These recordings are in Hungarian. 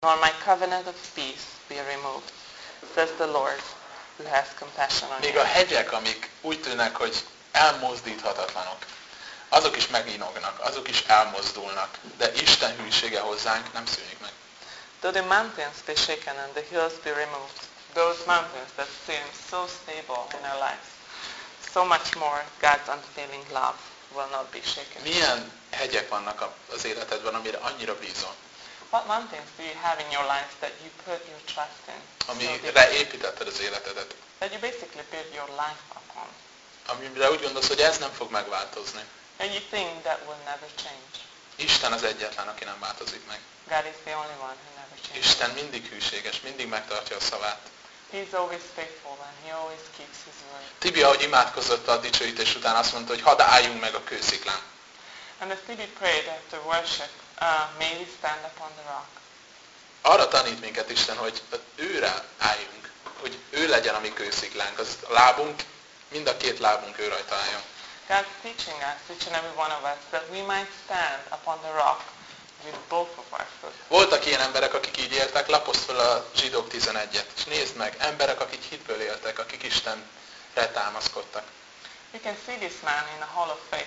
nor my covenant of peace be removed, says the Lord, who has compassion on Még you. a hegyek, amik úgy tűnnek, hogy elmozdíthatatlanok, azok is meginognak, azok is elmozdulnak, de Isten hűsége hozzánk nem szűnik meg. Though the mountains be shaken and the hills be removed, those mountains that seem so stable in our lives, so much more God's unfailing love will not be shaken. Milyen hegyek vannak az életedben, amire annyira bízol? What mountains do you have in your life that you put your trust in? Amire építetted az életedet? That you basically build your life upon. Amire úgy gondolsz, hogy ez nem fog megváltozni. And you think that will never change. Isten az egyetlen, aki nem változik meg. God is the only one who never changes. Isten mindig hűséges, mindig megtartja a szavát. He is always faithful and he always keeps his word. Tibi, ahogy imádkozott a dicsőítés után, azt mondta, hogy hadd álljunk meg a kősziklán. And as Tibi prayed after worship, may we stand upon the rock. Arra tanít minket Isten, hogy őre álljunk, hogy ő legyen a mi kősziklánk, az a lábunk, mind a két lábunk ő rajta álljon. God's teaching us, each and every one of us, that we might stand upon the rock with both of our foot. Voltak ilyen emberek, akik így éltek, lapozd fel a Zsidók 11-et, és nézd meg, emberek, akik hitből éltek, akik Istenre támaszkodtak. You can see this man in the Hall of Faith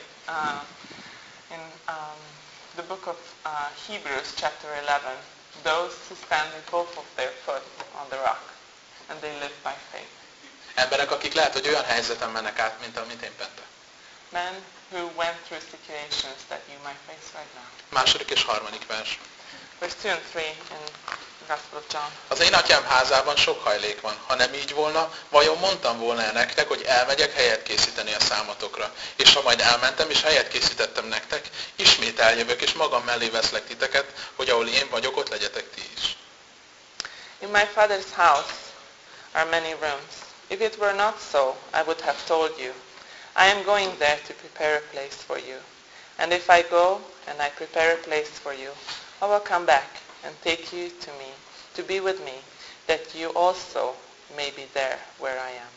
in the book of Hebrews chapter 11. Those who stand with both of their foot on the rock and they live by faith. Emberek, akik lehet, hogy olyan helyzeten mennek át, mint amit én Pente. Men who went through situations that you might face right now. Második és harmadik vers. Verse 2 and 3 in Gospel of John. Az én atyám házában sok hajlék van. Ha nem így volna, vajon mondtam volna nektek, hogy elmegyek helyet készíteni a számotokra. És ha majd elmentem és helyet készítettem nektek, ismét eljövök és magam mellé veszlek titeket, hogy ahol én vagyok, ott legyetek ti is. In my Father's house are many rooms. If it were not so, I would have told you. I am going there to prepare a place for you. And if I go and I prepare a place for you, I will come back and take you to me, to be with me, that you also may be there where I am.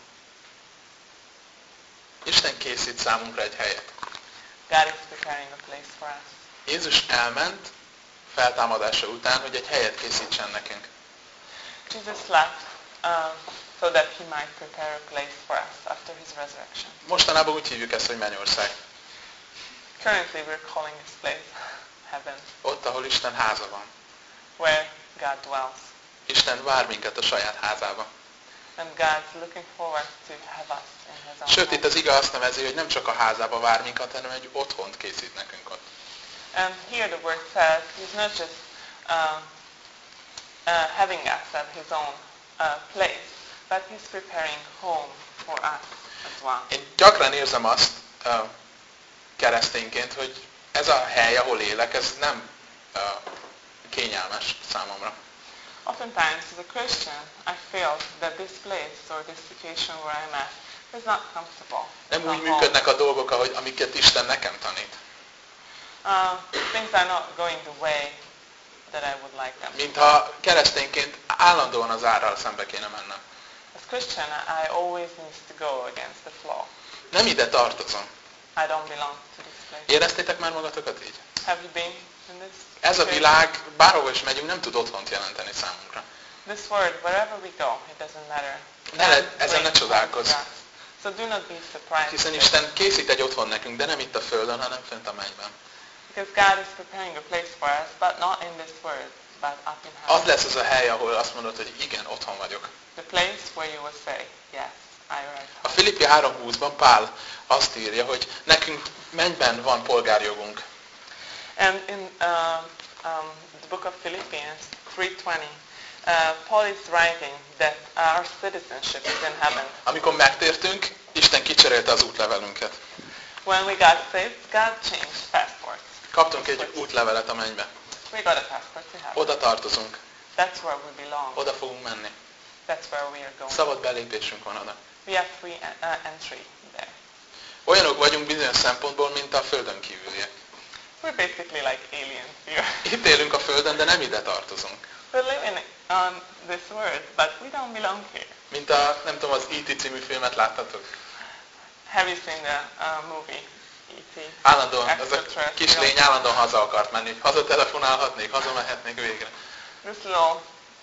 Isten készít számunkra egy helyet. God is preparing a place for us. Jézus elment feltámadása után, hogy egy helyet készítsen nekünk. Jesus left so that he might prepare a place for us after his resurrection. Mostanában úgy hívjuk ezt, hogy mennyország. Currently we're calling this place heaven, Ott, ahol Isten háza van. where God dwells. Isten vár minket a saját házába. And God's looking forward to have us in his own Sőt, itt home. az ige azt nevezi, hogy nem csak a házába vár minket, hanem egy otthont készít nekünk ott. And here the word says he's not just having us at his own place, but he's preparing home for us as well. Én gyakran érzem azt keresztényként, hogy ez a hely, ahol élek, ez nem kényelmes számomra. Oftentimes, as a Christian, I feel that this place or this situation where I'm at is not comfortable. Nem It's úgy not home. működnek a dolgok, amiket Isten nekem tanít. Things are not going the way that I would like them. Mintha keresztényként állandóan az árral szembe kéne mennem. As Christian, I always need to go against the flow. Nem ide tartozom. I don't belong to this place. Éreztétek már magatokat így? Have you been in this? Ez a situation? világ, bárhova is megyünk, nem tud otthont jelenteni számunkra. This word, wherever we go, it doesn't matter. Ezen ne csodálkozz. So do not be surprised. Hiszen Isten készít egy otthon nekünk, de nem itt a földön, hanem fönt a mennyben. Because God is preparing a place for us, but not in this world, but up in Az heaven. lesz az a hely, ahol azt mondod, hogy igen, otthon vagyok. The place where you will say, yes, I arrived. A Filippi 3:20-ban Pál azt írja, hogy nekünk mennyben van polgárjogunk. And in the book of Philippians 3:20, Paul is writing that our citizenship is in heaven. Amikor megtértünk, Isten kicserélte az útlevelünket. When we got saved, God changed passports. Kaptunk egy útlevelet a mennybe. We got a passport to heaven. Oda tartozunk, That's where we belong. oda fogunk menni. That's where we are going. Szabad belépésünk van oda. We have free entry there. Olyanok vagyunk bizonyos szempontból, mint a földön kívüliek. We're basically like aliens here. Itt élünk a földön, de nem ide tartozunk. We're living on this world, but we don't belong here. Mint a, nem tudom, az E.T. című filmet láttatok? Have you seen the movie E.T.? Állandóan, az a kislény állandóan haza akart menni. Hazatelefonálhatnék, hazamehetnék végre. This little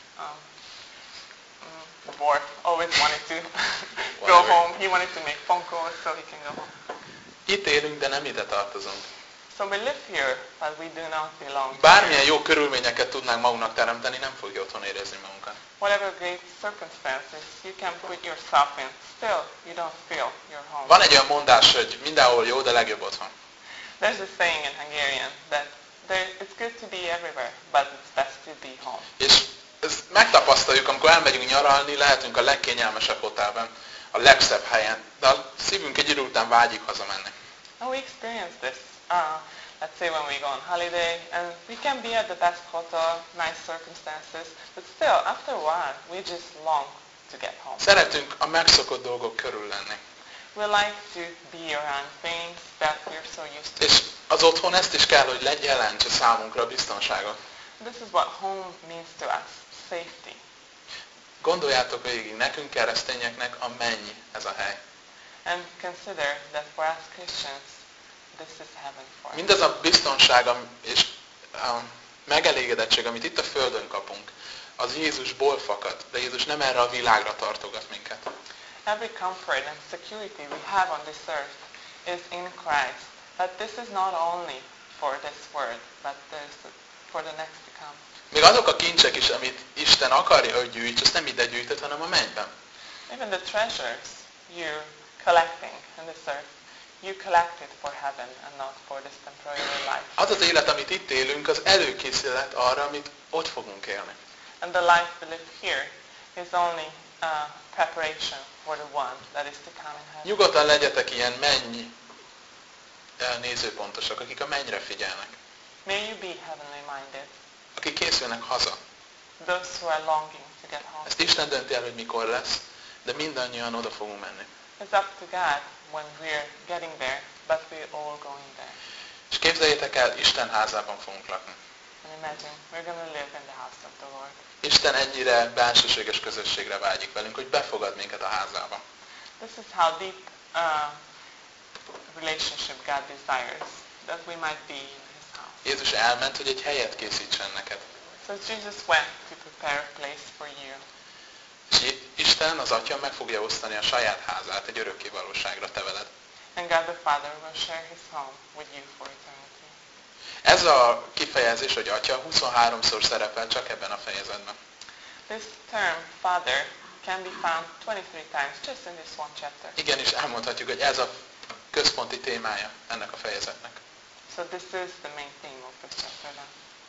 boy always wanted to go home. He wanted to make phone calls so he can go home. Itt élünk, de nem ide tartozunk. So we live here, but we do not belong Bármilyen here. jó körülményeket tudnánk magunknak teremteni, nem fogja otthon érezni magunkat. Whatever great circumstances you can put yourself in, still you don't feel your home. Van egy olyan mondás, hogy mindenhol jó, de legjobb otthon. There's a saying in Hungarian that it's good to be everywhere, but it's best to be home. És ezt megtapasztaljuk, amikor elmegyünk nyaralni, lehetünk a legkényelmesebb hotelben, a legszebb helyen, de a szívünk egy idő után vágyik hazamenni. And we experience this. Let's say when we go on holiday, and we can be at the best hotel, nice circumstances, but still, after a while, we just long to get home. Szeretünk a megszokott dolgok körül lenni. We like to be around things that we're so used to. És az otthon ezt is kell, hogy jelentse számunkra a biztonságot. This is what home means to us, safety. Gondoljátok végig, nekünk keresztényeknek a menny ez a hely. And consider that for us Christians, this is heaven for us. Mindaz a biztonság és a megelégedettség, amit itt a Földön kapunk, az Jézusból fakad, de Jézus nem erre a világra tartogat minket. Every comfort and security we have on this earth is in Christ. But this is not only for this world, but for the next to come. Még azok a kincsek is, amit Isten akarja, hogy gyűjts, azt nem ide gyűjtött, hanem a mennyben. Even the treasures you're collecting in this earth, you collect it for heaven and not for this temporary life. Az az élet, amit itt élünk, az előkészület arra, amit ott fogunk élni. And the life we live here is only preparation for the one that is to come in heaven. Nyugodtan legyetek ilyen menny nézőpontosak, akik a mennyre figyelnek. May you be heavenly minded. Akik készülnek haza. Those who are longing to get home. Ezt Isten dönti el, hogy mikor lesz, de mindannyian oda fogunk menni. It's up to God when we're getting there, but we're all going there. És képzeljétek el, Isten házában fogunk lakni. And imagine, we're going to live in the house of the Lord. Isten ennyire bensőséges közösségre vágyik velünk, hogy befogad minket a házába. This is how deep relationship God desires, that we might be in His house. Jézus elment, hogy egy helyet készítsen neked. So Jesus went to prepare a place for you. És Isten, az Atya meg fogja osztani a saját házát egy örökké valóságra te veled. And God the Father will share His home with you for eternity. Ez a kifejezés, hogy Atya 23-szor szerepel csak ebben a fejezetben. This term, Father, can be found 23 times just in this one chapter. Igenis elmondhatjuk, hogy ez a központi témája ennek a fejezetnek. So this is the main theme of this chapter then.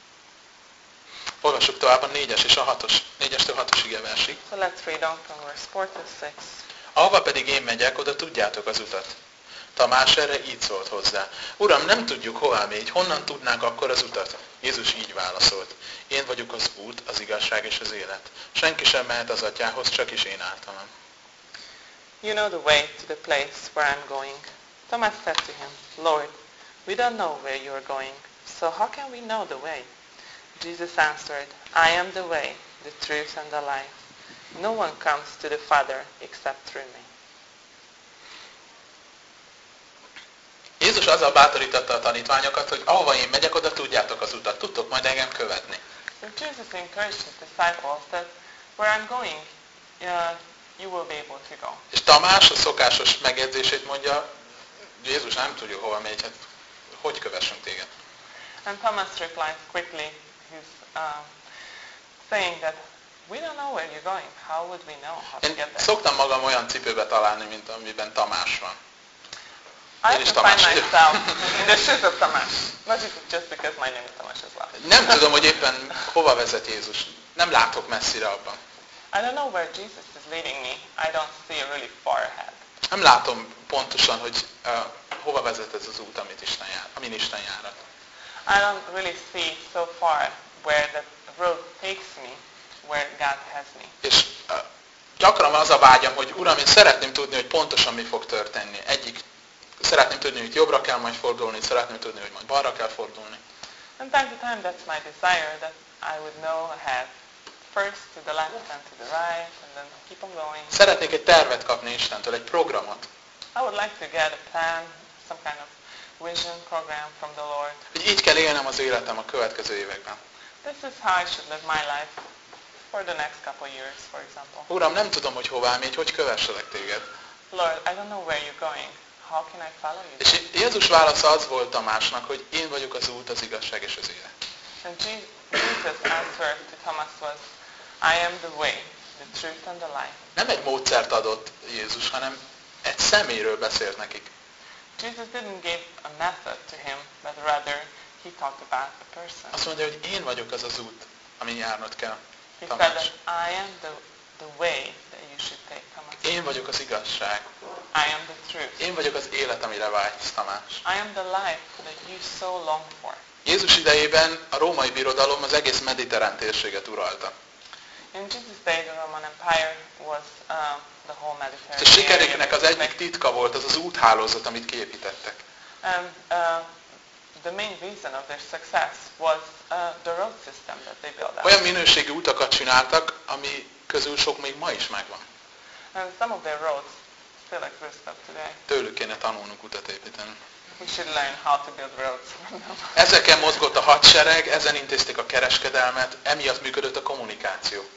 Olvassuk tovább a 4-es és a 6-os, 4-estől 6-os igeversig. So let's read on from verse 4 to 6. Ahova pedig én megyek, oda tudjátok az utat. Tamás erre így szólt hozzá. Uram, nem tudjuk hová mégy, honnan tudnánk akkor az utat? Jézus így válaszolt. Én vagyok az út, az igazság és az élet. Senki sem mehet az Atyához, csak is én általam. You know the way to the place where I'm going. Thomas said to him, Lord, we don't know where you are going, so how can we know the way? Jesus answered, I am the way, the truth and the life. No one comes to the Father except through me. Jézus azzal bátorította a tanítványokat, hogy ahova én megyek, oda tudjátok az utat. Tudtok majd engem követni. So Jesus encouraged his disciples that where I'm going, you will be able to go. És Tamás a szokásos megjegyzését mondja, Jézus nem tudja hova megy, hát hogy kövessünk téged? And Thomas replies quickly, he's saying that we don't know where you're going. How would we know how to Én get there? szoktam magam olyan cipőbe találni, mint amiben Tamás van. I Én is often find Tamás. myself in the shoes of Tamás. Not just because my name is Tamás as well. Nem tudom, hogy éppen hova vezet Jézus. Nem látok messzire abban. I don't know where Jesus is leading me. I don't see really far ahead. Nem látom pontosan, hogy hova vezet ez az út, amin Isten járat. I don't really see so far where the road takes me, where God has me. És gyakran az a vágyam, hogy Uram, én szeretném tudni, hogy pontosan mi fog történni. Szeretném tudni, hogy jobbra kell majd fordulni, szeretném tudni, hogy majd balra kell fordulni. From time to time that's my desire, that I would know ahead. First to the left and to the right, and then keep on going. Szeretnék egy tervet kapni Istentől, egy programot. I would like to get a plan, some kind of vision program from the Lord. Hogy így kell élnem az életem a következő években. this is how I should live my life for the next couple years, for example. Uram, nem tudom, hogy hová mégy, hogy kövesselek téged. Lord, I don't know where you're going. How can I follow you? És Jézus válasza az volt Tamásnak, hogy én vagyok az út, az igazság és az élet. And Jesus' answer to Thomas was, I am the way, the truth and the life. Nem egy módszert adott Jézus, hanem egy személyről beszélt nekik. Jesus didn't give a method to him, but rather he talked about a person. Azt mondja, hogy én vagyok az az út, amin járnod kell. He Tamás. said that I am the way that you should take, Thomas. Én vagyok az igazság. I am the truth. Én vagyok az élet, amire vágysz, Tamás. I am the life that you so long for. Jézus idejében a római birodalom az egész mediterrán térséget uralta. In Jesus' day, the Roman Empire was the whole Mediterranean. És a sikeréknek az egyik titka volt az az úthálózat, amit kiépítettek. And the main reason of their success was the road system that they built out. Olyan minőségű utakat csináltak, ami közül sok még ma is megvan. And some of their roads still exist up today. Tőlük kéne tanulnunk utat építeni. We should learn how to build roads. Ezeken mozgott a hadsereg, ezen intézték a kereskedelmet, emiatt működött a kommunikáció.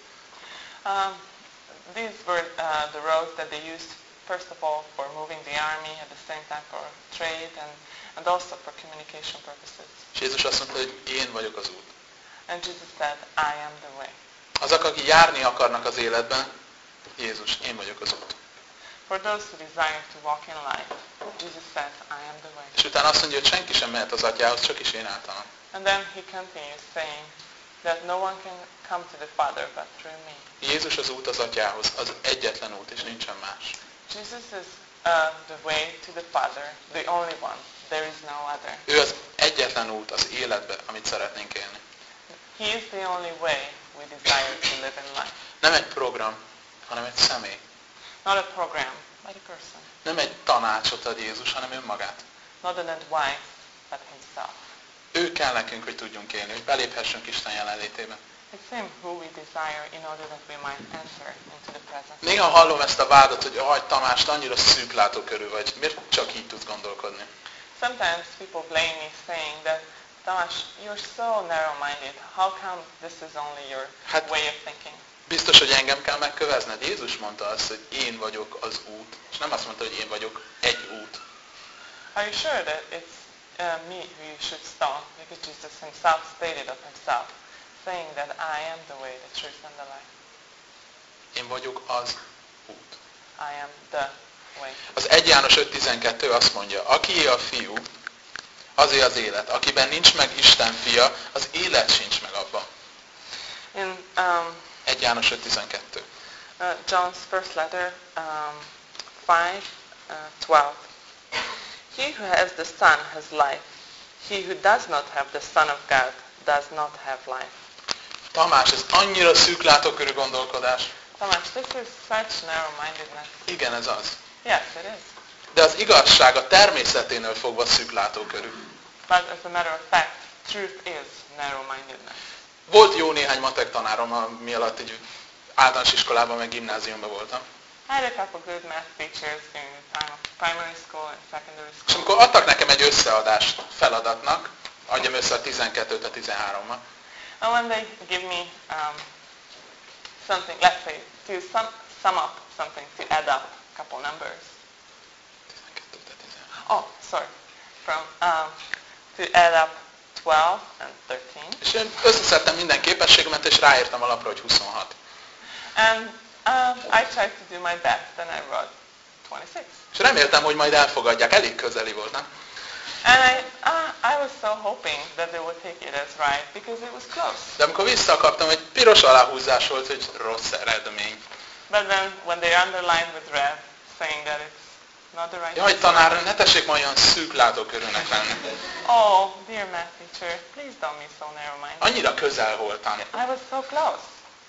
These were the roads that they used, first of all, for moving the army, at the same time for trade, and also for communication purposes. És Jézus azt mondta, hogy én vagyok az út. And Jesus said, I am the way. Azok, akik járni akarnak az életben, Jézus, én vagyok az út. For those who desire to walk in life, Jesus says, I am the way. És utána azt mondja, hogy senki sem mehet az atyához, csak is én általam. And then he continues saying that no one can come to the Father but through me. Jézus az út az atyához, az egyetlen út, és nincsen más. Jesus is the way to the Father, the only one. There is no other. Ő az egyetlen út az életbe, amit szeretnénk élni. He is the only way we desire to live in life. Nem egy program, hanem egy személy. Not a program, but a person. Nem egy tanácsot ad Jézus, hanem önmagát. Not an advice, but himself. Ő kell nekünk, hogy tudjunk élni, hogy beléphessünk Isten jelenlétébe. It's him who we desire in order that we might enter into the presence. Néha hallom ezt a vádat, hogy aj, Tamás, te annyira szűklátókörű vagy, miért csak így tudsz gondolkodni? Sometimes people blame me saying that, Tamas, you're so narrow-minded. How come this is only your way of thinking? Biztos, hogy engem kell megkövezned. Jézus mondta azt, hogy én vagyok az út. És nem azt mondta, hogy én vagyok egy út. Are you sure that it's me who you should stone? Because Jesus himself stated of himself, saying that I am the way, the truth and the life. Én vagyok az út. I am the way. Az 1 János 5.12 azt mondja, akié a fiú, azé az élet. Akiben nincs meg Isten fia, az élet sincs meg abban. In 1 János 5.12. John's first letter, 5:12. He who has the Son has life. He who does not have the Son of God does not have life. Tamás, ez annyira szűklátókörű gondolkodás. Tamás, this is such narrow-mindedness. Igen, ez az. Yes, it is. De az igazság a természeténél fogva szűklátókörű. But as a matter of fact, truth is narrow-mindedness. Volt jó néhány matek tanárom, mi alatt egy általános iskolában, meg gimnáziumban voltam. I had a couple good math teachers during the time of primary school and secondary És school. amikor adtak nekem egy összeadást feladatnak, adjam össze a 12-t a 13-mal, And when they give me something, let's say, to sum up something, to add up a couple numbers. 12-t a 13. Oh, sorry. From to add up 12 and 13. És én összeszedtem minden képességemet, és ráírtam a lapra, hogy 26. And I tried to do my best, and I wrote 26. És reméltem, hogy majd elfogadják, elég közeli volt, nem? And I was so hoping that they would take it as right, because it was close. De amikor visszakaptam, egy piros aláhúzás volt, hogy rossz eredmény. But then when they underlined with red, saying that it's not the right Jaj, answer. tanár, ne tessék ma olyan szűk látókörűnek lenni. Oh, dear math teacher, please don't be so narrow-minded. Annyira közel voltam. I was so close.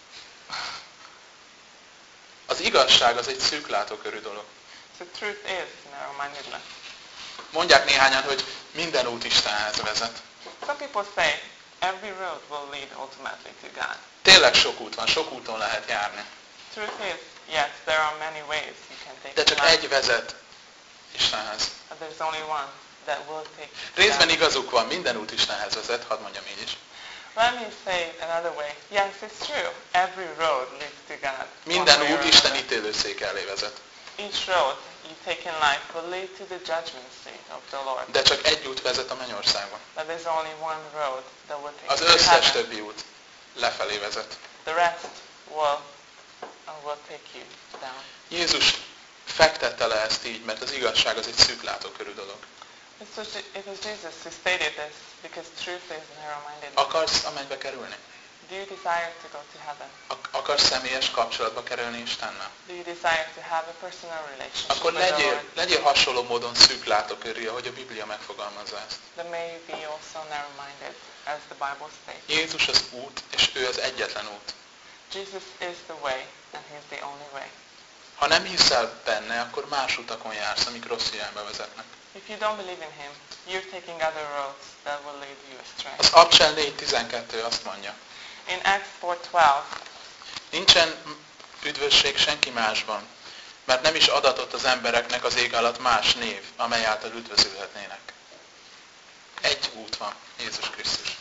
Az igazság az egy szűk látókörű dolog. The truth is narrow-mindedness. Mondják néhányan, hogy minden út Istenhez vezet. Some people say every road will lead ultimately to God. Tényleg sok út van, sok úton lehet járni. Truth is, yes, there are many ways you can take De csak in life, egy vezet Istenhez. but there's only one that will take to Részben God. igazuk van, minden út Istenhez vezet, hadd mondjam így is. Let me say it another way. Yes, it's true. Every road leads to God. Minden one way út or Isten another. ítélőszék elé vezet. Each road you take in life will lead to the judgment seat of the Lord. De csak egy út vezet a mennyországba. But there's only one road that will take Az you to összes heaven. többi út lefelé vezet. The rest will take you down. Jézus fektette le ezt így, mert az igazság az egy szűklátókörű dolog. It was Jesus who stated this because truth is narrow-minded. Akarsz a mennybe kerülni? Do you desire to go to heaven? Akarsz személyes kapcsolatba kerülni Istennel? Do you desire to have a personal relationship Akkor with the Lord? legyél hasonló módon szűklátókörű, ahogy a Biblia megfogalmazza ezt. Then may you be also narrow-minded, as the Bible states. Jézus az út, és ő az egyetlen út. Jesus is the way, and He is the only way. Ha nem hiszel benne, akkor más utakon jársz, amik rossz irányba vezetnek. If you don't believe in Him, you're taking other roads that will lead you astray. Az Abcsel 4.12 azt mondja, In Acts 4:12, nincsen üdvösség senki másban, mert nem is adatott az embereknek az ég alatt más név, amely által üdvözülhetnének. Egy út van, Jézus Krisztus.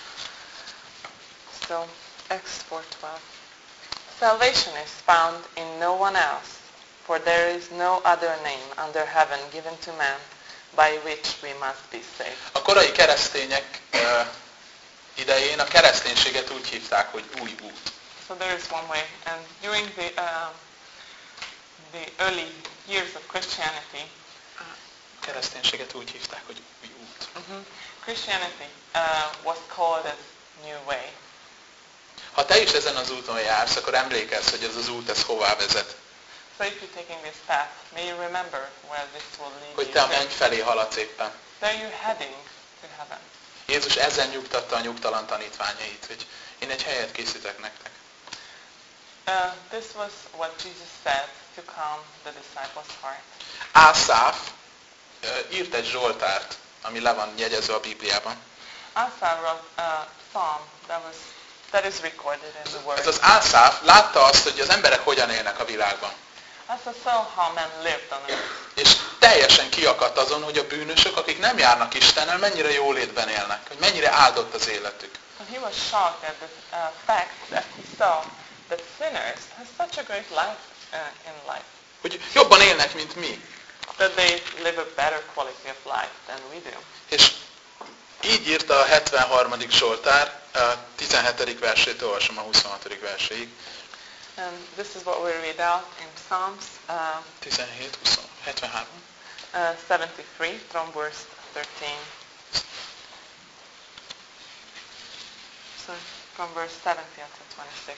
so Acts 4:12. Salvation is found in no one else, for there is no other name under heaven given to man by which we must be saved. A korai keresztények idején a kereszténységet úgy hívták, hogy új út. So there is one way, and during the early years of Christianity, Kereszténységet úgy hívták, hogy új út. Christianity was called as New Way. Ha te is ezen az úton jársz, akkor emlékezz, hogy ez az út, ez hová vezet. So if you're taking this path, may you remember where this will lead Hogy you te a to. menny felé haladsz éppen. Where you're heading to heaven. Jézus ezzel nyugtatta a nyugtalan tanítványait, hogy én egy helyet készítek nektek. This was what Jesus said to calm the disciples' heart. Ászáf írt egy zsoltárt, ami le van jegyezve a Bibliában. Asaph wrote a psalm that is recorded in the Word. Ez az Ászáf látta azt, hogy az emberek hogyan élnek a világban. Asaph saw how men lived on earth. És teljesen kiakadt azon, hogy a bűnösök, akik nem járnak Istennel, mennyire jólétben élnek, hogy mennyire áldott az életük. And he was shocked at the fact that he saw that sinners have such a great life in life. Hogy jobban élnek, mint mi. That they live a better quality of life than we do. És így írta a 73. Zsoltár, a 17. versétől olvasom a 26. verséig. And this is what we read out in Psalms 17, 20, 73. 73 from verse 13. So from verse 70 to 26.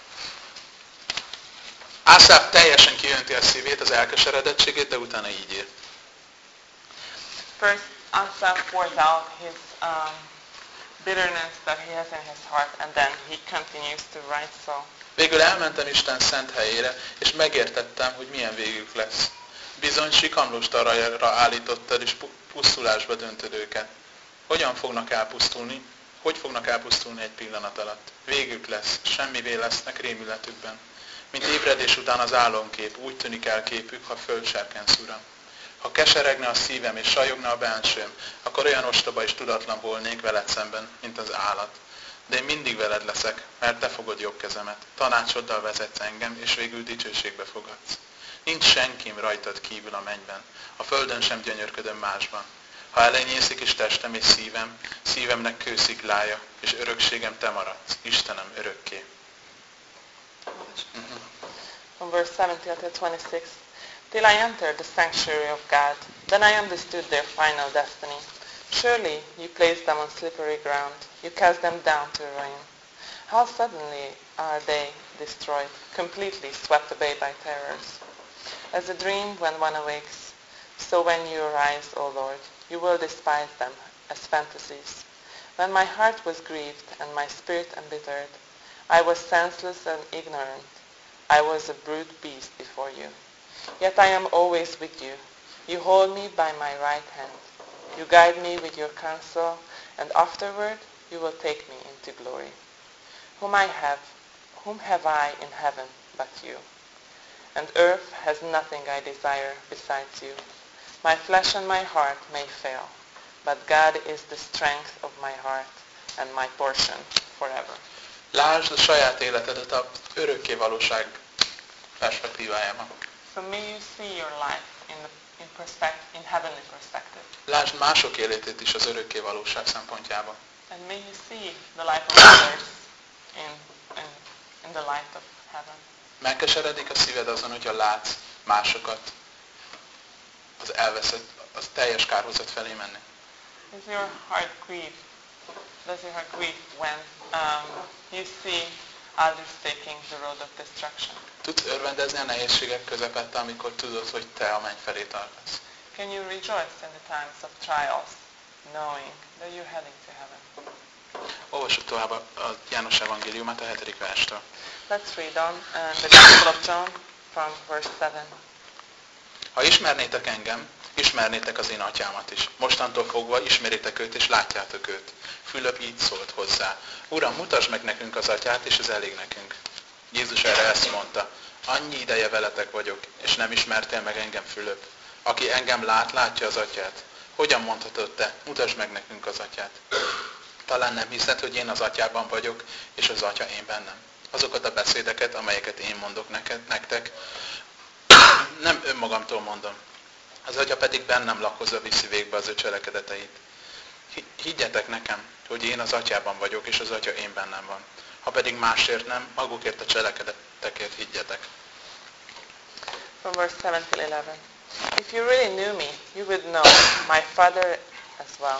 Ászáf teljesen kijönti a szívét, az elkeseredettségét, de utána így ír. First, Asaph pours out his bitterness that he has in his heart, and then he continues to write so. Végül elmentem Isten szent helyére, és megértettem, hogy milyen végük lesz. Bizony sikamlós talajra állítottad, és pusztulásba döntöd őket. Hogyan fognak elpusztulni? Hogy fognak elpusztulni egy pillanat alatt? Végük lesz, semmivé lesznek rémületükben. Mint ébredés után az álomkép, úgy tűnik el képük, ha földserkensz, Uram. Ha keseregne a szívem és sajogna a bensőm, akkor olyan ostoba és tudatlan volnék veled szemben, mint az állat. De én mindig veled leszek, mert te fogod jobb kezemet. Tanácsoddal vezetsz engem, és végül dicsőségbe fogadsz. Nincs senkim rajtad kívül a mennyben. A földön sem gyönyörködöm másban. Ha elenyészik is testem és szívemnek kősziklája, és örökségem te maradsz, Istenem örökké. From verse 70 to 26. Till I entered the sanctuary of God, then I understood their final destiny. Surely you place them on slippery ground. You cast them down to ruin. How suddenly are they destroyed, completely swept away by terrors. As a dream when one awakes, so when you arise, O Lord, you will despise them as fantasies. When my heart was grieved and my spirit embittered, I was senseless and ignorant. I was a brute beast before you. Yet I am always with you. You hold me by my right hand. You guide me with your counsel, and afterward you will take me into glory. Whom have I in heaven but you? And earth has nothing I desire besides you. My flesh and my heart may fail, but God is the strength of my heart and my portion forever. Lásd a saját életedet az örökké valóság perspektívájában. So may you see your life in heavenly perspective. Lásd mások életét is az örökké valóság szempontjából. And may you see the life of others in the light of heaven. Megkeseredik a szíved azon, hogyha látsz másokat az elveszett, az teljes kárhozat felé menni. Does your heart grieve when you see others taking the road of destruction? Tudsz örvendezni a nehézségek közepette, amikor tudod, hogy te a menny felé tartasz? Can you rejoice in the times of trials, knowing that you're heading to heaven? Olvassuk tovább a János evangéliumát a 7. verstől. Let's read on the Gospel of John from verse 7. Ha ismernétek engem, ismernétek az én atyámat is. Mostantól fogva ismeritek őt, és látjátok őt. Fülöp így szólt hozzá. Uram, mutasd meg nekünk az atyát, és ez elég nekünk. Jézus erre ezt mondta. Annyi ideje veletek vagyok, és nem ismertél meg engem, Fülöp. Aki engem lát, látja az atyát. Hogyan mondhatod te? Mutasd meg nekünk az atyát. Talán nem hiszed, hogy én az atyában vagyok, és az atya én bennem. Azokat a beszédeket, amelyeket én mondok nektek, nem önmagamtól mondom. Az atya pedig bennem lakozva viszi végbe az ő cselekedeteit. Higgyetek nekem, hogy én az atyában vagyok, és az atya én bennem van. Ha pedig másért nem, magukért a cselekedetekért higgyetek. From verse 7 till 11. If you really knew me, you would know my Father as well.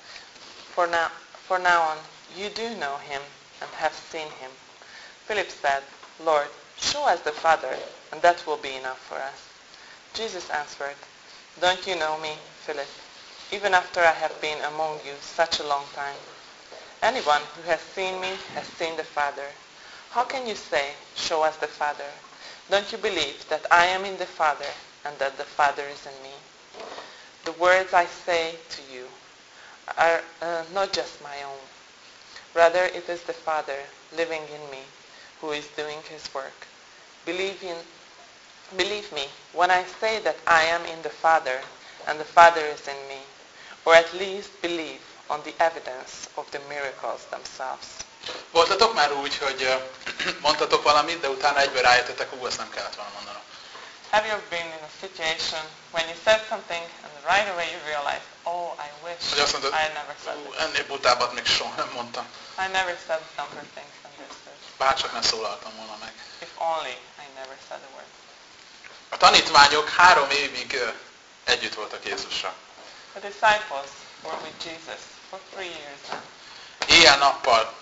For now on, you do know him and have seen him. Philip said, Lord, show us the Father, and that will be enough for us. Jesus answered, Don't you know me, Philip, even after I have been among you such a long time? Anyone who has seen me has seen the Father. How can you say, Show us the Father? Don't you believe that I am in the Father, and that the Father is in me? The words I say to you are not just my own. Rather, it is the Father living in me who is doing his work. Believe me when I say that I am in the Father and the Father is in me, or at least believe on the evidence of the miracles themselves. Voltatok már úgy, hogy mondtatok valamit, de utána egyből rájöttetek, azt nem kellett volna mondanom. Have you been in a situation when you said something and right away you realized, oh, I wish Hogy azt mondod, I never said it. ennél butábbat még soha nem mondtam. I never said dumber things than this. Bárcsak ne szólaltam volna meg. If only I never said the words. A tanítványok 3 évig együtt voltak Jézussal. The disciples were with Jesus for 3 years now. Éjjel-nappal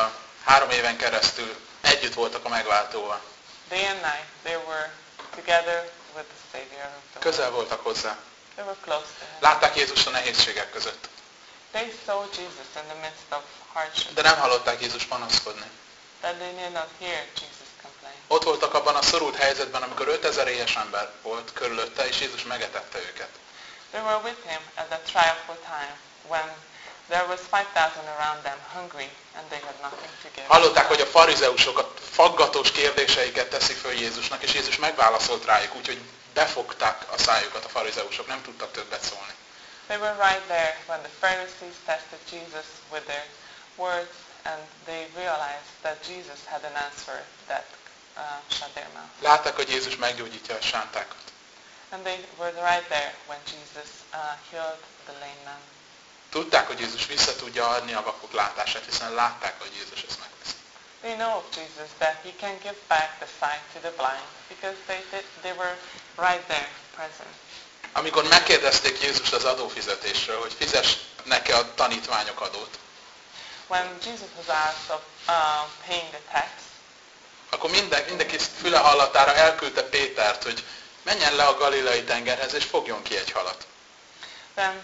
3 éven keresztül együtt voltak a megváltóval. Day and night they were together with the Savior of the world. Közel voltak hozzá. They were close to him. Látták Jézust a nehézségek között. They saw Jesus in the midst of hardship. De nem hallották Jézus panaszkodni. That they did not hear Jesus complain. Ott voltak abban a szorult helyzetben, amikor 5000 éhes ember volt körülötte, és Jézus megetette őket. They were with him at that triumphal time when there was 5,000 around them hungry and they had nothing to give. Hallották, hogy a farizeusok a faggatós kérdéseiket teszik föl Jézusnak, és Jézus megválaszolt rájuk, úgyhogy befogták a szájukat a farizeusok, nem tudtak többet szólni. They were right there when the Pharisees tested Jesus with their words and they realized that Jesus had an answer that shut their mouth. Látták, hogy Jézus meggyógyítja a sántákat. And they were right there when Jesus healed the lame man. Tudták, hogy Jézus vissza tudja adni a vakok látását, hiszen látták, hogy Jézus ezt megteszi. They know of Jesus that he can give back the sight to the blind because they were right there present. Amikor megkérdezték Jézust az adófizetésről, hogy fizesnek-e a tanítványok adót, When Jesus was asked of paying the tax, akkor mindenki füle hallatára elküldte Pétert, hogy menjen le a Galileai tengerhez, és fogjon ki egy halat. then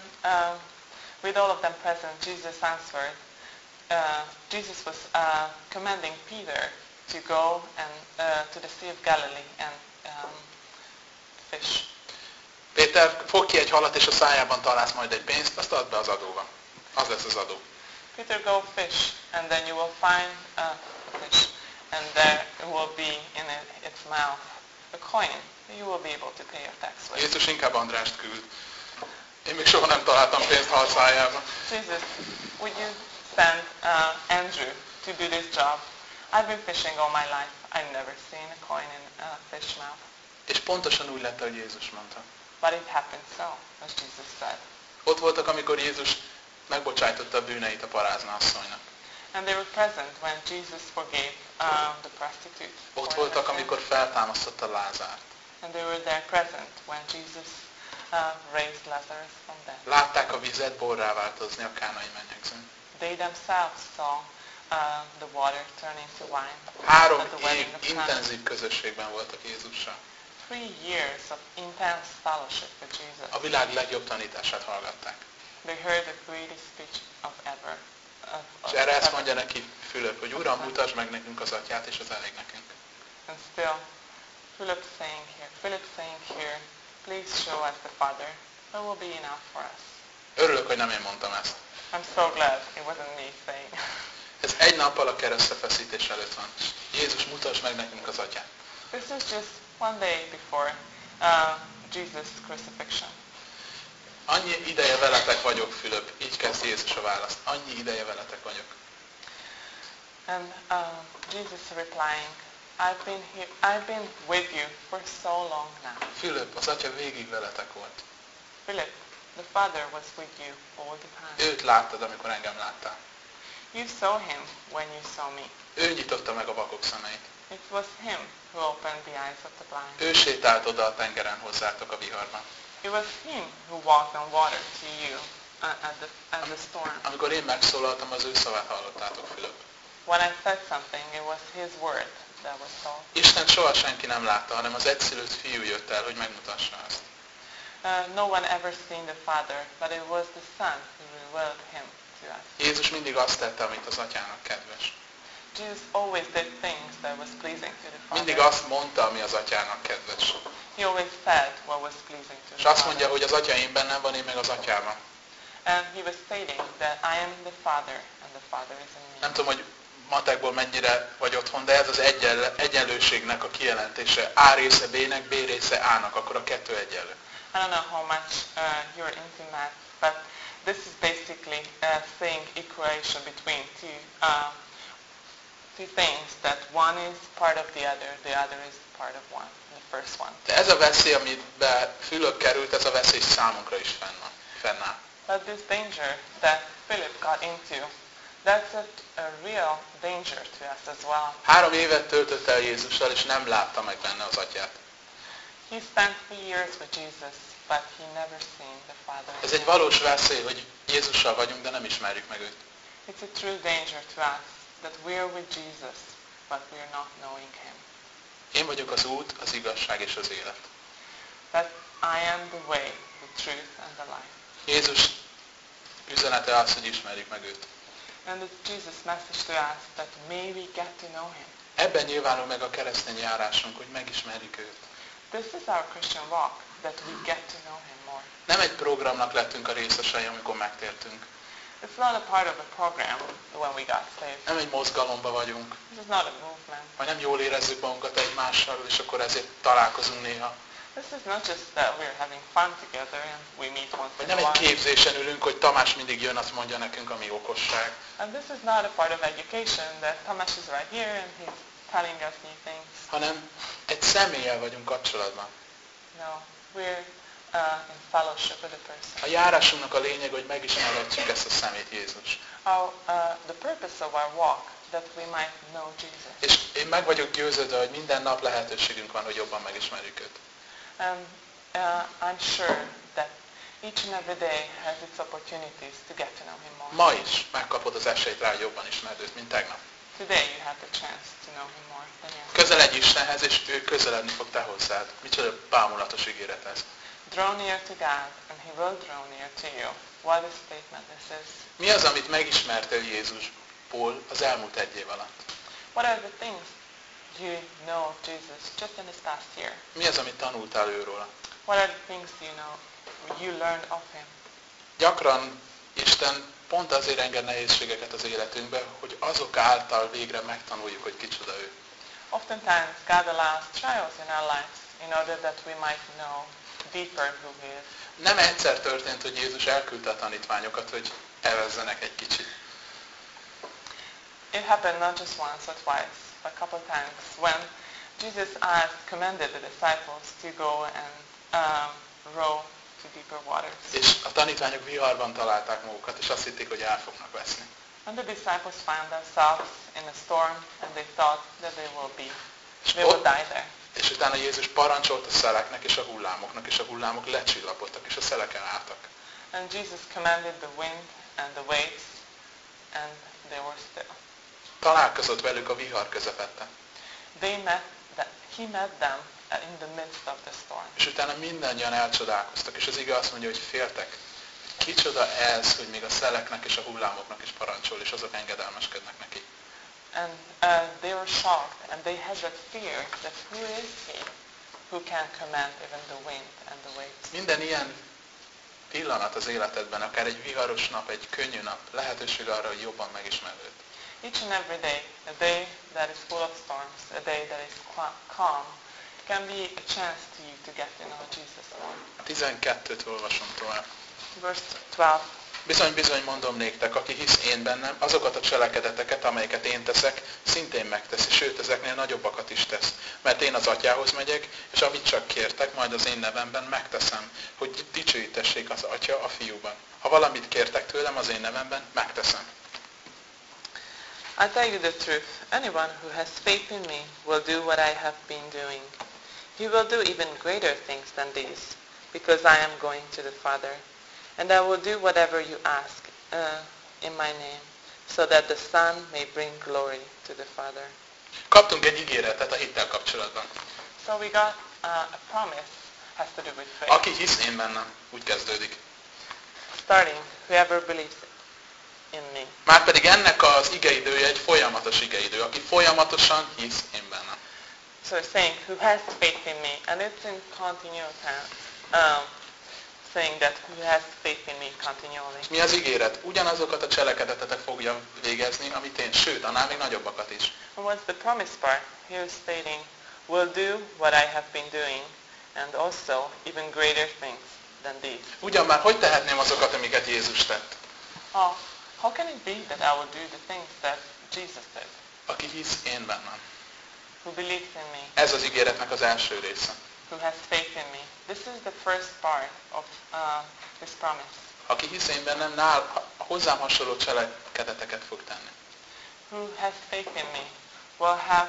with all of them present, Jesus answered. Jesus was commanding Peter to go and to the Sea of Galilee and fish. Péter, fog ki egy halat, és a szájában találsz majd egy pénzt, azt add be az adóba. Az lesz az adó. Peter, go fish, and then you will find a fish, and there will be in its mouth a coin. You will be able to pay your tax with. Jézus inkább Andrást küld. Én még soha nem találtam pénzt hal szájába. Jesus, would you send Andrew to do this job. I've been fishing all my life. I've never seen a coin in a fish mouth. És pontosan úgy lett, ahogy Jézus mondta. But it happened so, as Jesus said. Ott voltak, amikor Jézus megbocsájtotta a bűneit a parázna asszonynak. And they were present when Jesus forgave the prostitute. Ott for voltak, her sin. amikor feltámasztotta Lázárt. And they were there present when Jesus raised Lazarus from death. Látták a vizet borrá változni a kánai menyegzőn. They themselves saw the water turn into wine 3 at the wedding év of Cana. intenzív közösségben voltak Jézussal. 3 years of intense fellowship with Jesus. A világ legjobb tanítását hallgatták. They heard the greatest speech of ever. És erre ezt mondja neki Fülöp, hogy Uram, mutasd meg nekünk az atyát, és az elég nekünk. And still, Philip saying here, please show us the Father. That will be enough for us. Örülök, hogy nem én mondtam ezt. I'm so glad it wasn't me saying. Ez egy nappal a keresztfeszítés előtt van. Jézus, mutasd meg nekünk az atyát. This is just one day before Jesus' crucifixion. Annyi ideje veletek vagyok, Fülöp. Így kezd Jézus a választ. Annyi ideje veletek vagyok. And Jesus replying, I've been with you for so long now. Fülöp, az atya végig veletek volt. Philip, the Father was with you all the time. Őt láttad, amikor engem láttál. You saw him when you saw me. Ő nyitotta meg a vakok szemeit. It was him who opened the eyes of the blind. Ő sétált oda a tengeren hozzátok a viharban. It was him who walked on water to you at the storm. Amikor én megszólaltam, az ő szavát hallottátok, Fülöp. When I said something, it was his word that was told. Isten soha senki nem látta, hanem az egyszülött fiú jött el, hogy megmutassa azt. No one ever seen the Father, but it was the Son who revealed him to us. Jézus mindig azt tette, amit az atyának kedves. Jesus always did things that was pleasing to the Father. Mindig azt mondta, ami az atyának kedves. He always said what was pleasing to És the azt mondja, Father. hogy az atya én bennem van, én meg az atyában. And he was stating that I am the Father and the Father is in me. Nem tudom, hogy matekból mennyire vagy otthon, de ez az egyenlőségnek a kijelentése. A része B-nek, B része A-nak, akkor a kettő egyenlő. I don't know how much you're into math, but this is basically saying equation between two things, that one is part of the other is part of one, the first one. De ez a veszély, amiben Fülöp került, ez a veszély számunkra is fennáll. But this danger that Philip got into, that's a real danger to us as well. 3 évet töltött el Jézussal, és nem látta meg benne az atyát. He spent 3 years with Jesus, but he never seen the Father. Ez egy valós veszély, hogy Jézussal vagyunk, de nem ismerjük meg őt. It's a true danger to us that we are with Jesus, but we are not knowing him. Én vagyok az út, az igazság és az élet. That I am the way, the truth and the life. Jézus üzenete az, hogy ismerjük meg őt. And it's Jesus' message to us that may we get to know him. Ebben nyilvánul meg a keresztény járásunk, hogy megismerjük őt. This is our Christian walk, that we get to know him more. Nem egy programnak lettünk a részesei, amikor megtértünk. It's not a part of a program when we got saved. Nem egy mozgalomba vagyunk, This is not a movement. vagy nem jól érezzük magunkat egymással, és akkor ezért találkozunk néha. This is not just that we're having fun together and we meet once Vagy in nem a egy while. képzésen ülünk, hogy Tamás mindig jön, azt mondja nekünk, ami okosság. And this is not a part of education that Thomas is right here and he's telling us new things. Hanem egy személlyel vagyunk kapcsolatban. No, we're in fellowship with a person. A járásunknak a lényeg, hogy megismerhetjük ezt a szemét, Jézus. The purpose of our walk, that we might know Jesus. És én meg vagyok győződve, hogy minden nap lehetőségünk van, hogy jobban megismerjük őt. And I'm sure that each and every day has its opportunities to get to know him more. Ma is megkapod az esélyt rá, hogy jobban ismerd őt, mint tegnap. Today you have the chance to know him more than yesterday. Közeledj Istenhez, és ő közeledni fog te hozzád. Micsoda bámulatos ígéret ez. Draw near to God, and he will draw near to you. What a statement this is. Mi az, amit megismertél Jézusból az elmúlt 1 év alatt? What are the things you know of Jesus just in this past year? Mi az, amit tanultál őről? What are the things you learned of him? Gyakran Isten pont azért enged nehézségeket az életünkbe, hogy azok által végre megtanuljuk, hogy kicsoda ő. Oftentimes God allows trials in our lives in order that we might know deeper who he is. Nem egyszer történt, hogy Jézus elküldte a tanítványokat, hogy evezzenek egy kicsit. It happened not just once or twice, but a couple times when Jesus commanded the disciples to go and row to deeper waters. És a tanítványok viharban találták magukat, és azt hitték, hogy el fognak veszni. And the disciples found themselves in a storm, and they thought that they will die there. És utána Jézus parancsolt a szeleknek és a hullámoknak, és a hullámok lecsillapodtak, és a szeleken álltak. And Jesus commanded the wind and the waves, and they were still. Találkozott velük a vihar közepette. He met them in the midst of the storm. És utána mindannyian elcsodálkoztak, és az ige azt mondja, hogy féltek. Kicsoda ez, hogy még a szeleknek és a hullámoknak is parancsol, és azok engedelmeskednek neki. And they were shocked, and they had that fear that who is he who can command even the wind and the waves. Minden ilyen pillanat az életedben, akár egy viharos nap, egy könnyű nap, lehetőség arra, hogy jobban megismerd őt. Each and every day, a day that is full of storms, a day that is calm, can be a chance to you to get to know Jesus more. 12-t olvasom tovább. Verse 12. Bizony mondom néktek, aki hisz én bennem, azokat a cselekedeteket, amelyeket én teszek, szintén megteszi, sőt, ezeknél nagyobbakat is tesz. Mert én az atyához megyek, és amit csak kértek, majd az én nevemben megteszem, hogy dicsőítessék az atya a fiúban. Ha valamit kértek tőlem az én nevemben, megteszem. I tell you the truth, anyone who has faith in me will do what I have been doing. He will do even greater things than these, because I am going to the Father. And I will do whatever you ask in my name, so that the Son may bring glory to the Father. Kaptunk egy ígéretet a hittel kapcsolatban. So we got a promise has to do with faith. Aki hisz én bennem, úgy kezdődik. Starting, whoever believes in me. Márpedig ennek az igeidője egy folyamatos igeidő. Aki folyamatosan hisz én bennem. So it's saying, who has faith in me, and it's in continual tense. Saying that who has faith in me continually. Mi az ígéret? Ugyanazokat a cselekedetet fogja végezni, amit én, sőt, annál még nagyobbakat is. And what's the promise part? Here is stating, will do what I have been doing, and also even greater things than these. Ugyan már hogy tehetném azokat, amiket Jézus tett? How can it be that I will do the things that Jesus did? Aki hisz én bennem. Who believes in me? Ez az ígéretnek az első része. Who has faith in me? This is the first part of this promise. Aki hisz én bennem, hozzám hasonló cselekedeteket fog tenni. Who has faith in me will have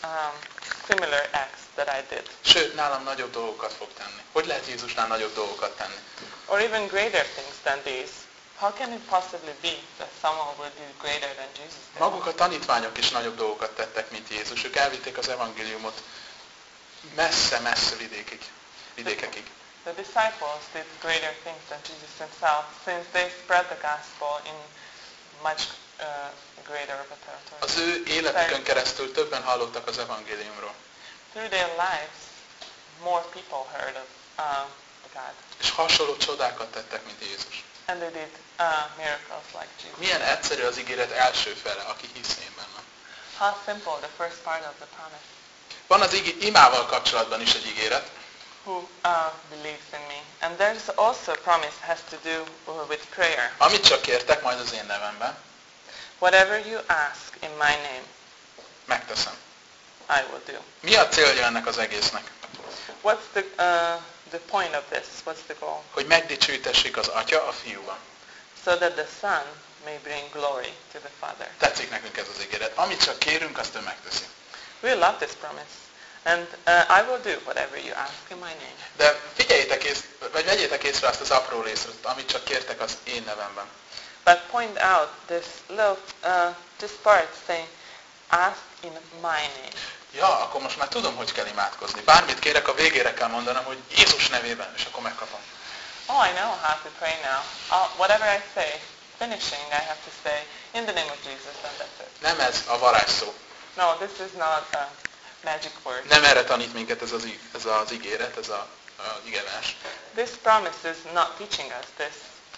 similar acts that I did. Sőt, nálam nagyobb dolgokat fog tenni. Hogy lehet Jézusnál nagyobb dolgokat tenni? Or even greater things than these. How can it possibly be that someone will do greater than Jesus did? Maguk a tanítványok is nagyobb dolgokat tettek, mint Jézus. Ők elvitték az evangéliumot messze-messze vidékekig. The disciples did greater things than Jesus himself, since they spread the gospel in much greater of a territory. Az ő életükön keresztül többen hallottak az evangéliumról. Through their lives, more people heard of God. És hasonló csodákat tettek, mint Jézus. And they did miracles like Jesus. Milyen egyszerű az ígéret első fele, aki hisz én bennem. How simple the first part of the promise. Van az imával kapcsolatban is egy ígéret. Who believes in me. And there's also a promise has to do with prayer. Amit csak kértek, majd az én nevemben. Whatever you ask in my name, megteszem. I will do. Mi a célja ennek az egésznek? What's the point of this? What's the goal? Hogy megdicsőítessék az Atya a Fiúban. So that the Son may bring glory to the Father. Tetszik nekünk ez az ígéret. Amit csak kérünk, azt ő megteszi. We love this promise. And I will do whatever you ask in my name. De vegyétek észre azt az apró részt, amit csak kértek az én nevemben. But point out this little, this part saying, ask in my name. Ja, akkor most már tudom, hogy kell imádkozni. Bármit kérek, a végére kell mondanom, hogy Jézus nevében, és akkor megkapom. Oh, I know how to pray now. Whatever I say, finishing, I have to say, in the name of Jesus, and that's it. Nem ez a varázsszó. No, this is not a magic word. Nem erre tanít minket ez az ígéret, ez az igevers. This promise is not teaching us this.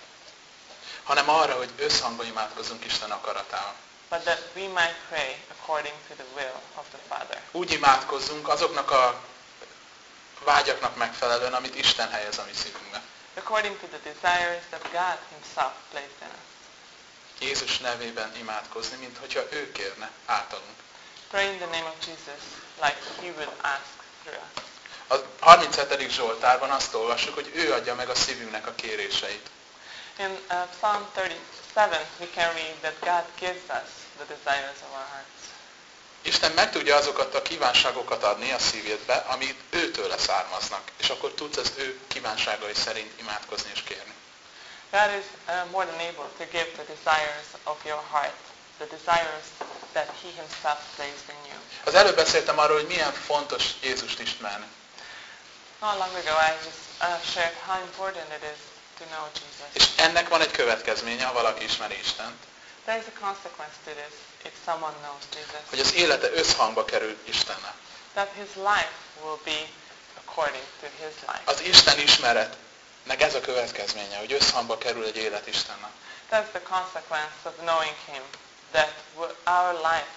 Hanem arra, hogy összhangban imádkozunk Isten akaratával. But that we might pray according to the will of the Father. Úgy imádkozzunk azoknak a vágyaknak megfelelően, amit Isten helyez a mi szívünkbe. According to the desires that God Himself placed in us. Jézus nevében imádkozni, mint hogyha ő kérne általunk. Pray in the name of Jesus like he will ask through us. A 37. Zsoltárban azt olvassuk, hogy ő adja meg a szívünknek a kéréseit. In Psalm 37, we can read that God gives us the desires of our hearts. Isten meg tudja azokat a kívánságokat adni a szívedbe, amit őtőle származnak, és akkor tudsz az ő kívánságai szerint imádkozni és kérni. God is more than able to give the desires of your heart, the desires that He Himself placed in you. Az előbb beszéltem arról, hogy milyen fontos Jézust ismerni. Not long ago I just shared how important it is to know Jesus. És ennek van egy következménye, ha valaki ismeri Istent, There is a consequence to this if someone knows Jesus. hogy az élete összhangba kerül Istennel. That his life will be according to his life. Az Isten ismeretnek ez a következménye, hogy összhangba kerül egy élet Istennel. That's the consequence of knowing Him. That our life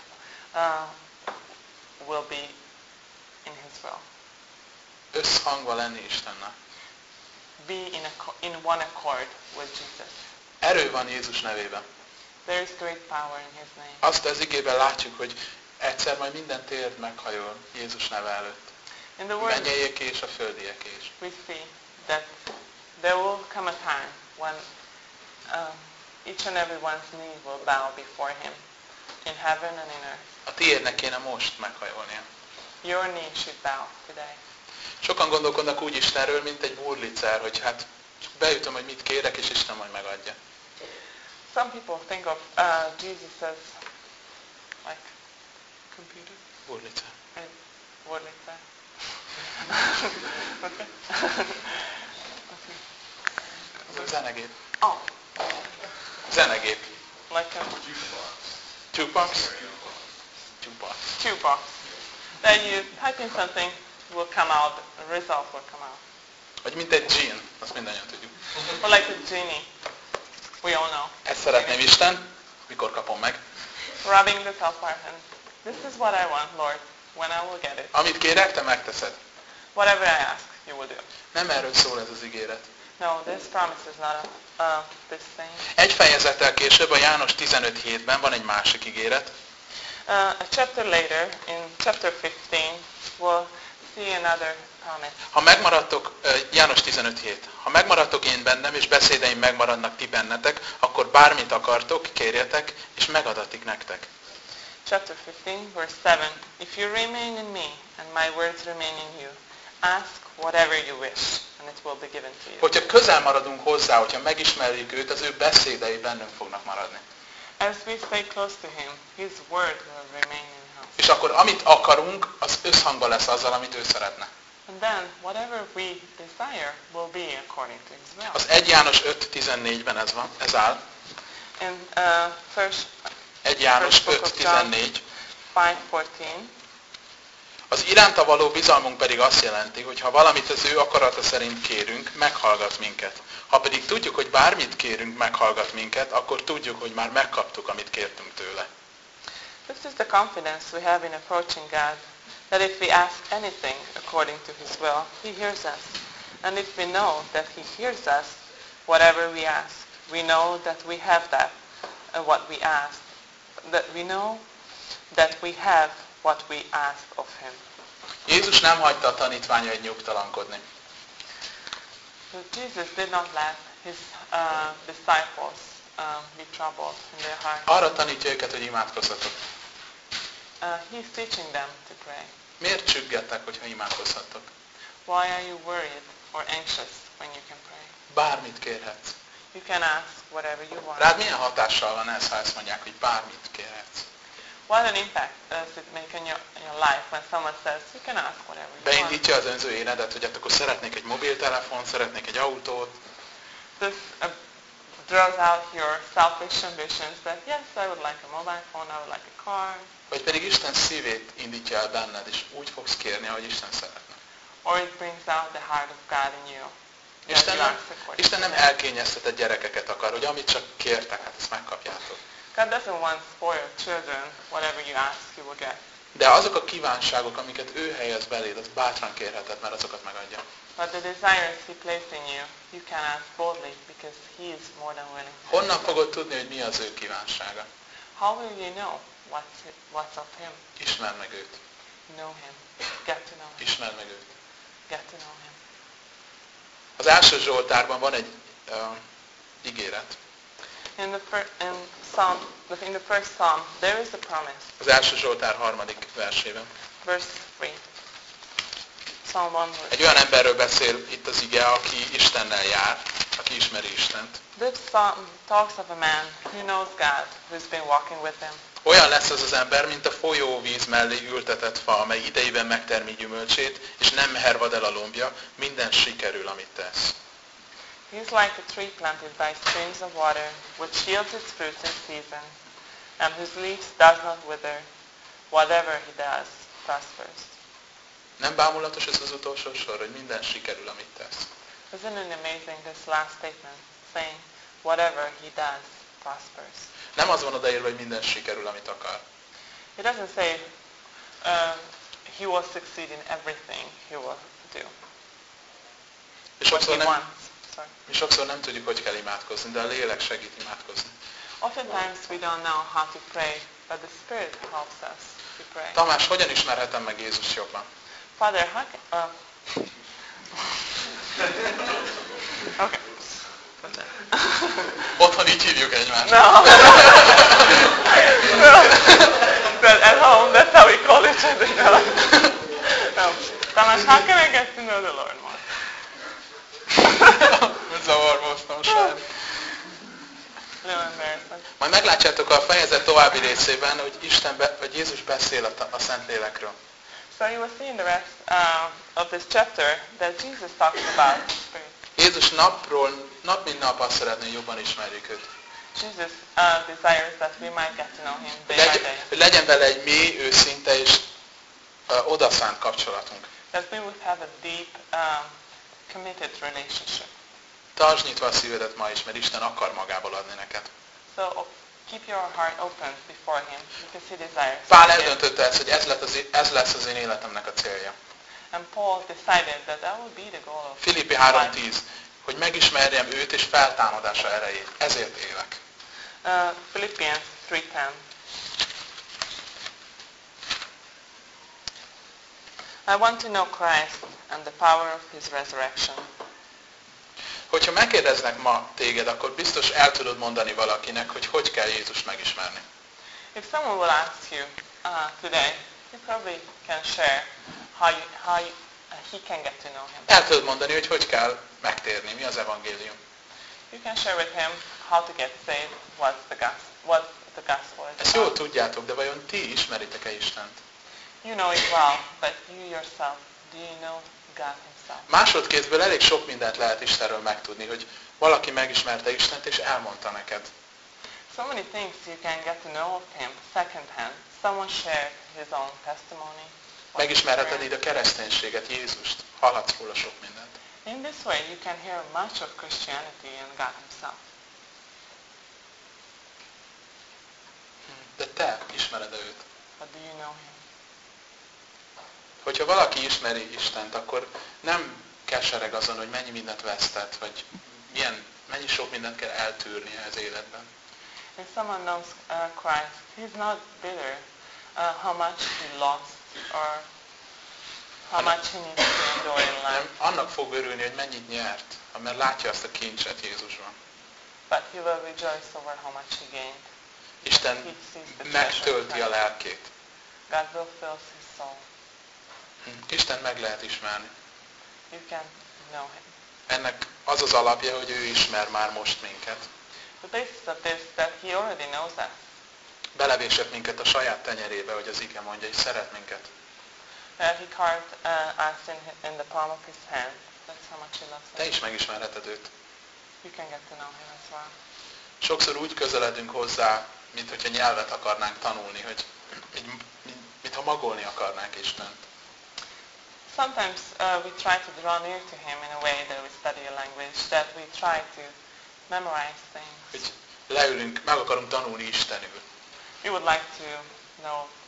will be in His will. Összhangba lenni Istennel. Be in one accord with Jesus. Erő van Jézus nevében. There is great power in His name. Azt az igében látjuk, hogy egyszer majd minden térd meghajol Jézus neve előtt. In the A Word mennyeiek és a földieké is. we see that there will come a time when each and everyone's knee will bow before Him in heaven and in earth. A tiédnek kéne most meghajolnia. Your knee should bow today. Sokan gondolkodnak úgy Istenről, mint egy burlicer, hogy hát beütöm, hogy mit kérek, és Isten majd megadja. Some people think of Jesus as like computer. Burlicer. What like that? Okay. Ez a zenegép. Oh, Zenegép. like a Jukebox? Jukebox. jukebox. That you type in something, will come out, a result will come out. Vagy mint egy gin, azt mindannyian tudjuk. Or like a genie. We all know. Ezt szeretném Isten, mikor kapom meg. Rubbing the top part and this is what I want, Lord, when I will get it. Amit kérek, te megteszed. Whatever I ask, you will do. Nem erről szól ez az ígéret. No, this promise is not this thing. Egy fejezettel később a János 15:7-ben van egy másik ígéret. A chapter later, in chapter 15, we'll see another promise. Ha megmaradtok, János 15:7. Ha megmaradtok én bennem, és beszédeim megmaradnak ti bennetek, akkor bármit akartok, kérjetek, és megadatik nektek. Chapter 15, verse 7. If you remain in me, and my words remain in you, ask whatever you wish, and it will be given to you. Hogyha közel maradunk hozzá, hogyha megismerjük őt, az ő beszédei bennünk fognak maradni. As we stay close to him, his word will remain in us. És akkor amit akarunk, az összhangban lesz azzal, amit ő szeretne. And then, whatever we desire will be according to his will. Az 1 János 5:14-ben ez áll. In first 1 János book of John 5:14. 5:14, Az iránta való bizalmunk pedig azt jelenti, hogy ha valamit az ő akarata szerint kérünk, meghallgat minket. Ha pedig tudjuk, hogy bármit kérünk, meghallgat minket, akkor tudjuk, hogy már megkaptuk, amit kértünk tőle. this is the confidence we have in approaching God, that if we ask anything according to his will, he hears us. And if we know that he hears us, whatever we ask, we know that we have that, what we asked. That we know that we have what we asked of him. Jézus nem hagyta a tanítványait nyugtalankodni. So Jesus did not let his disciples be troubled in their hearts. Arra tanítja őket, hogy imádkozzatok. He's teaching them to pray. Miért csüggettek, hogyha imádkozhattok? Why are you worried or anxious when you can pray? Bármit kérhetsz. You can ask whatever you want. Rád milyen hatással van ez, ha ezt mondják, hogy bármit kérhetsz? What an impact does it make in your life when someone says you can ask whatever you want? Beindítja az önző énedet, hogy hát akkor szeretnék egy mobiltelefon, szeretnék egy autót. This draws out your selfish ambitions that yes, I would like a mobile phone, I would like a car. Vagy pedig Isten szívét indítja el benned, és úgy fogsz kérni, ahogy Isten szeretne. Or it brings out the heart of God in you. Isten nem elkényeztetett gyerekeket akar, hogy amit csak kértek, hát ezt megkapjátok. God doesn't want spoiled children. Whatever you ask, you will get. De azok a kívánságok, amiket ő helyez beléd, az bátran kérheted, mert azokat megadja. But the desires he placed in you, you can ask boldly because he is more than willing. Honnan fogod tudni, hogy mi az ő kívánsága? How will you know what's of him? Ismerd meg őt. Know him. Get to know him. Ismerd meg őt. Get to know him. Az első Zsoltárban van egy ígéret. In the first psalm, there is a promise. Az első Zsoltár 3. versében. Verse 3. Psalm 1 verse. Egy olyan emberről beszél itt az ige, aki Istennel jár, aki ismeri Istent. This psalm talks of a man who knows God, who's been walking with him. Olyan lesz az az ember, mint a folyóvíz mellé ültetett fa, amely idejében megtermi gyümölcsét, és nem hervad el a lombja, minden sikerül, amit tesz. He is like a tree planted by streams of water, which yields its fruits in season, and whose leaves does not wither. Whatever he does prospers. Nem bámulatos ez az utolsó sor, hogy minden sikerül, amit tesz. Isn't it amazing, this last statement, saying, whatever he does prospers. Nem az van odaírva, hogy minden sikerül, amit akar. It doesn't say he will succeed in everything he will do. És What sokszor he nem, wants. Sorry. mi sokszor nem tudjuk, hogy kell imádkozni, de a lélek segít imádkozni. Oftentimes we don't know how to pray, but the Spirit helps us to pray. Tamás, hogyan ismerhetem meg Jézus jobban? Father, how can... okay. Otthon így hívjuk egymást. No. But at home, that's how we call each other. No. Tamás, how can I get to know the Lord more? Zavarba hoztam saját. Little embarrassing. Majd meglátjátok a fejezet további részében, hogy Jézus beszél a Szentlélekről. So you will see in the rest of this chapter that Jesus talks about the Spirit. Jézus nap mint nap azt szeretné, hogy jobban ismerjük őt. Jesus desires that we might get to know him day by day. Hogy legyen vele egy mély, őszinte és odaszánt kapcsolatunk. That we would have a deep, committed relationship. Tartsd nyitva a szívedet ma is, mert Isten akar magából adni neked. So keep your heart open before him because he desires. Pál eldöntötte ezt, hogy ez lesz az én életemnek a célja. And Paul decided that that would be the goal of Filippi his life. 3:10, hogy megismerjem őt és feltámadása erejét. Ezért élek. Philippians 3:10. I want to know Christ and the power of his resurrection. Hogyha megkérdeznek ma téged, akkor biztos el tudod mondani valakinek, hogy kell Jézust megismerni. If someone will ask you today, you probably can share how he can get to know him. El tudod mondani, hogy kell megtérni, mi az evangélium. You can share with him how to get saved, what the gospel is Ezt jól about. tudjátok, de vajon ti ismeritek-e Istent? You know it well, but you yourself, do you know God himself? Másodkézből elég sok mindent lehet Istenről megtudni, hogy valaki megismerte Istent és elmondta neked. So many things you can get to know of him secondhand. Someone shared his own testimony. Megismerheted így a kereszténységet, Jézust. Hallhatsz róla sok mindent. In this way, you can hear much of Christianity and God himself. De te ismered őt. But do you know him? Hogyha valaki ismeri Istent, akkor nem kesereg azon, hogy mennyi mindent vesztett, vagy mennyi sok mindent kell eltűrnie az életben. If someone knows Christ, he's not bitter how much he lost or how much he needs to endure in life. Nem, annak fog örülni, hogy mennyit nyert, mert látja azt a kincset Jézusban. But he will rejoice over how much he gained. Isten He sees the megtölti a treasure. lelkét. God will fill his soul. Isten meg lehet ismerni. You can know him. Ennek az az alapja, hogy ő ismer már most minket. The basis of this that he already knows us. Belevésett minket a saját tenyerébe, hogy az ige mondja, hogy szeret minket. He carved us in the palm of his hand. That's how much he loves Te us. is megismerheted őt. You can get to know him as well. Sokszor úgy közeledünk hozzá, mint hogyha nyelvet akarnánk tanulni, hogy mintha magolni akarnánk Istent. Sometimes we try to draw near to him in a way that we study a language, that we try to memorize things. Hogy leülünk, meg akarunk tanulni Istenül. We would like to know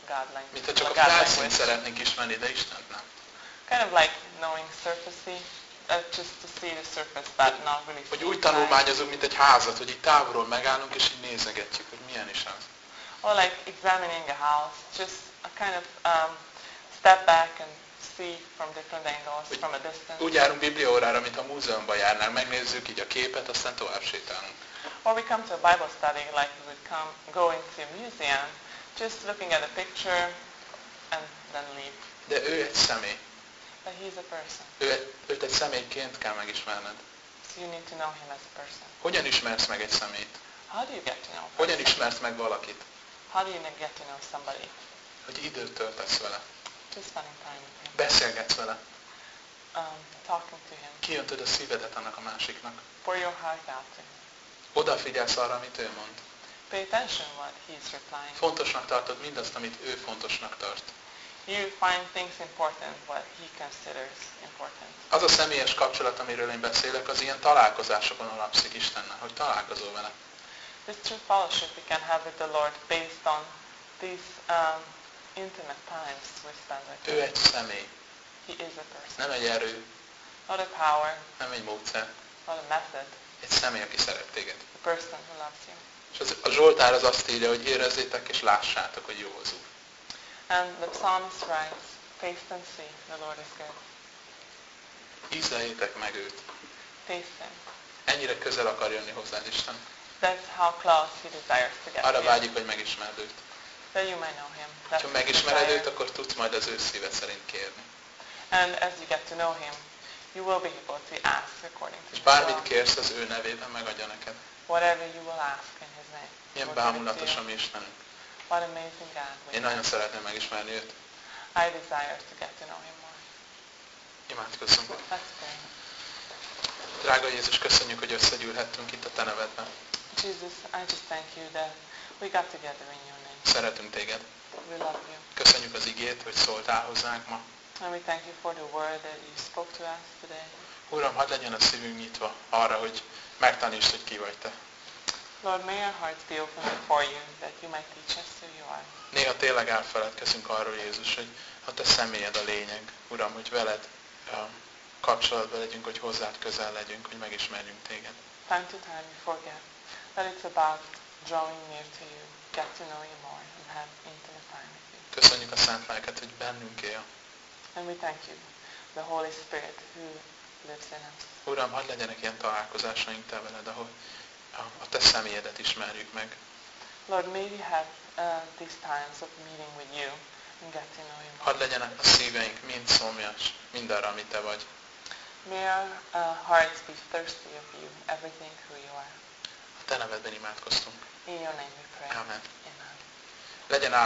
God language. Mint ha csak a God felszínt language. szeretnénk ismerni, de Istent nem. Kind of like knowing surfacey, just to see the surface, but not really Hogy see úgy inside. tanulmányozunk, mint egy házat, hogy így távolról megállunk, és így nézegetjük, hogy milyen is az. Or like examining a house, just a kind of step back and see from different angles, from a distance. Úgy járunk bibliaórára, mint a múzeumban járnánk, megnézzük így a képet, aztán tovább sétálunk. Or we come to a Bible study like we would go into a museum, just looking at a picture and then leave. De ő egy személy. But he's a person. Őt egy személyként kell megismerned. So you need to know him as a person. Hogyan ismersz meg egy személyt? How do you get to know a Hogyan person? ismersz meg valakit? How do you get to know somebody? Hogy időt töltesz vele. Just spending time with him. Beszélgetsz vele. Talking to him. Kiöntöd a szívedet annak a másiknak. Pour your heart out to him. Odafigyelsz arra, amit ő mond. Pay attention what he's replying. Fontosnak tartod mindazt, amit ő fontosnak tart. You find things important what he considers important. Az a személyes kapcsolat, amiről én beszélek, az ilyen találkozásokon alapszik Istennel, hogy találkozol vele. This true fellowship we can have with the Lord based on these intimate times we spend with Ő him. egy személy, He is a person. nem egy erő, Not a power, nem egy módszer. not a method. Egy személy, aki szeret téged. A person who loves you. És a Zsoltár az azt írja, hogy érezzétek és lássátok, hogy jó az Úr. And the psalmist writes, taste and see, the Lord is good. Ízleljétek meg őt. Taste him. Ennyire közel akar jönni hozzád Isten. That's how close he desires to get Arra to you. vágyik, hogy megismerd őt. That you may know him. Ha That's his megismered desire. őt, akkor tudsz majd az ő szíve szerint kérni. And as you get to know him, you will be able to ask according to És his bármit will. kérsz, az ő nevében megadja neked. Whatever you will ask in his name. Milyen will give it to bámulatos a you. mi Istenünk. What amazing God we Én have. nagyon szeretném megismerni őt. I desire to get to know him more. Imádkozzunk. Let's pray. Drága Jézus, köszönjük, hogy összegyűlhettünk itt a Te nevedben. Jesus, I just thank you that we got together in your name. Szeretünk Téged. We love you. Köszönjük az igét, hogy szóltál hozzánk ma. And we thank you for the word that you spoke to us today. Uram, hadd legyen a szívünk nyitva arra, hogy megtanítsd, hogy ki vagy Te. Lord, may our hearts be open before you, that you might teach us who you are. Néha tényleg elfeledkezünk arról, Jézus, hogy a Te személyed a lényeg. Uram, hogy veled kapcsolatban legyünk, hogy hozzád közel legyünk, hogy megismerjünk Téged. Time to time we forget that it's about drawing near to you, get to know you more, and have intimate time with you. Köszönjük a Szent Lelket, hogy bennünk él. And we thank you, the Holy Spirit who lives in us. Uram, hadd legyenek ilyen találkozásaink Te veled, ahol a Te személyedet ismerjük meg. Lord, may we have these times of meeting with you and get to know you more. Hadd legyenek a szíveink mind szomjas, mindarra, amit Te vagy. May our hearts be thirsty of you, everything who you are. A Te nevedben imádkoztunk. In your name we pray. Amen. Amen. Legyen